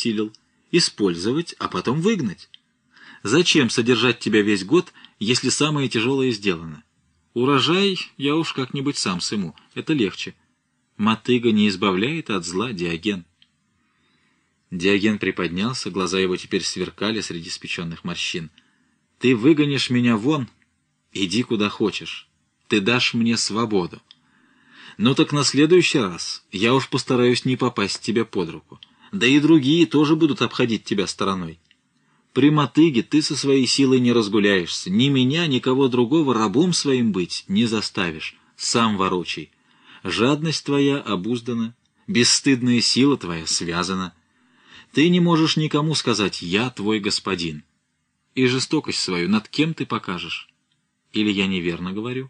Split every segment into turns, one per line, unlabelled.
обессилел, использовать, а потом выгнать. Зачем содержать тебя весь год, если самое тяжелое сделано? Урожай я уж как-нибудь сам сыму, это легче. Мотыга не избавляет от зла, Диоген. Диоген приподнялся, глаза его теперь сверкали среди спеченных морщин. Ты выгонишь меня вон, иди куда хочешь. Ты дашь мне свободу. Ну так на следующий раз я уж постараюсь не попасть тебе под руку. Да и другие тоже будут обходить тебя стороной. При мотыге ты со своей силой не разгуляешься. Ни меня, ни кого другого рабом своим быть не заставишь. Сам ворочай. Жадность твоя обуздана, бесстыдная сила твоя связана. Ты не можешь никому сказать «я твой господин». И жестокость свою над кем ты покажешь? Или я неверно говорю?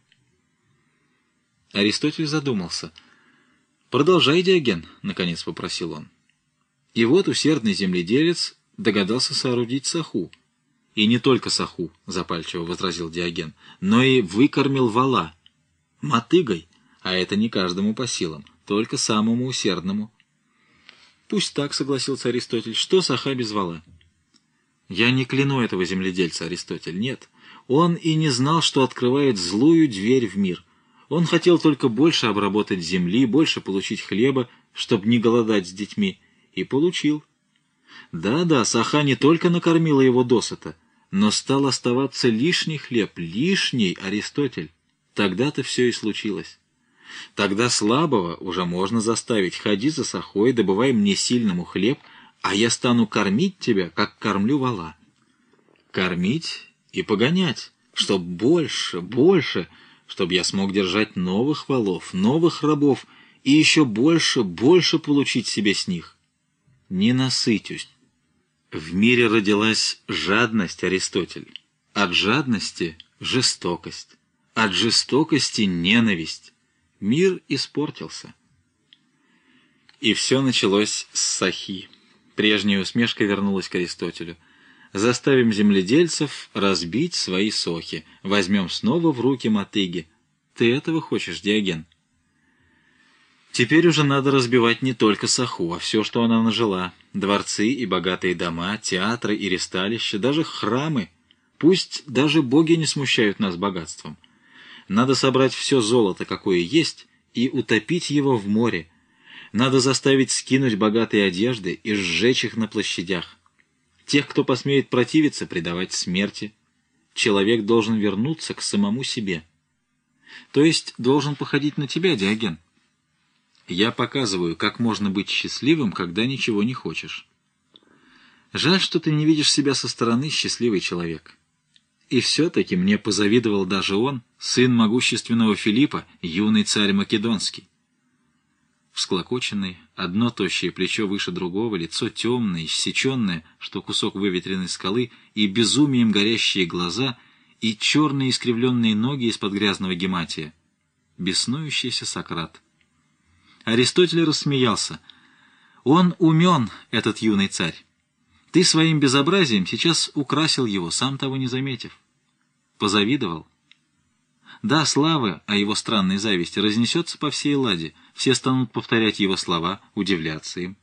Аристотель задумался. «Продолжай, Диоген», — наконец попросил он. И вот усердный земледелец догадался соорудить саху. И не только саху, — запальчиво возразил Диоген, — но и выкормил вола. Мотыгой, а это не каждому по силам, только самому усердному. Пусть так, — согласился Аристотель, — что саха без вола? Я не кляну этого земледельца, Аристотель, нет. Он и не знал, что открывает злую дверь в мир. Он хотел только больше обработать земли, больше получить хлеба, чтобы не голодать с детьми, и получил. Да-да, саха не только накормила его досыта, но стал оставаться лишний хлеб, лишний, Аристотель. Тогда-то все и случилось. Тогда слабого уже можно заставить: ходи за сахой, добывай мне сильному хлеб, а я стану кормить тебя, как кормлю вола. Кормить и погонять, чтоб больше, больше, чтоб я смог держать новых волов, новых рабов и еще больше, больше получить себе с них. Не насытюсь. В мире родилась жадность, Аристотель. От жадности — жестокость. От жестокости — ненависть. Мир испортился. И все началось с сахи. Прежняя усмешка вернулась к Аристотелю. Заставим земледельцев разбить свои сохи. Возьмем снова в руки мотыги. Ты этого хочешь, Диоген? Теперь уже надо разбивать не только саху, а все, что она нажила. Дворцы и богатые дома, театры и ристалища, даже храмы. Пусть даже боги не смущают нас богатством. Надо собрать все золото, какое есть, и утопить его в море. Надо заставить скинуть богатые одежды и сжечь их на площадях. Тех, кто посмеет противиться, предавать смерти. Человек должен вернуться к самому себе. То есть должен походить на тебя, Диоген. Я показываю, как можно быть счастливым, когда ничего не хочешь. Жаль, что ты не видишь себя со стороны, счастливый человек. И все-таки мне позавидовал даже он, сын могущественного Филиппа, юный царь Македонский. Всклокоченный, одно тощее плечо выше другого, лицо темное, иссеченное, что кусок выветренной скалы, и безумием горящие глаза, и черные искривленные ноги из-под грязного гематия. Беснующийся Сократ. Аристотель рассмеялся. Он умен, этот юный царь. Ты своим безобразием сейчас украсил его, сам того не заметив. Позавидовал? Да, слава о его странной зависти разнесется по всей ладе. Все станут повторять его слова, удивляться им.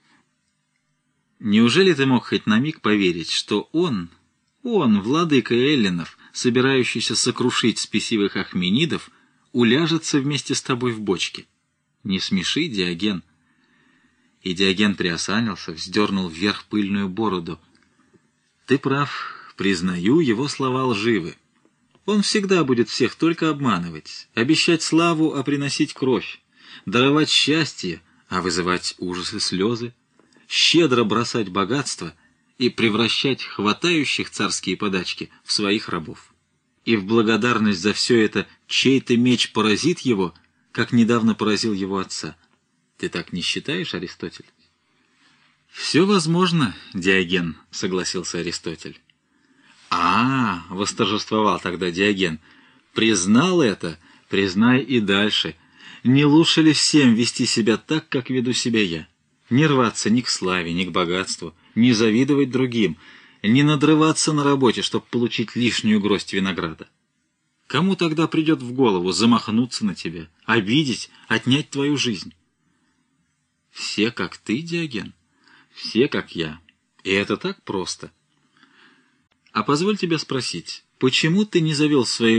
Неужели ты мог хоть на миг поверить, что он, владыка эллинов, собирающийся сокрушить спесивых ахменидов, уляжется вместе с тобой в бочке? Не смеши, Диоген. И Диоген приосанился, вздернул вверх пыльную бороду. Ты прав, признаю, его слова лживы. Он всегда будет всех только обманывать, обещать славу, а приносить кровь, даровать счастье, а вызывать ужас и слезы, щедро бросать богатство и превращать хватающих царские подачки в своих рабов. И в благодарность за все это чей-то меч поразит его, как недавно поразил его отца. Ты так не считаешь, Аристотель? «Все возможно, Диоген», — согласился Аристотель. Восторжествовал тогда Диоген, — признал это, признай и дальше. Не лучше ли всем вести себя так, как веду себя я? Не рваться ни к славе, ни к богатству, не завидовать другим, не надрываться на работе, чтобы получить лишнюю гроздь винограда. Кому тогда придет в голову замахнуться на тебя, обидеть, отнять твою жизнь? Все, как ты, Диоген, Все как я. И это так просто. А позволь тебя спросить, почему ты не завел своей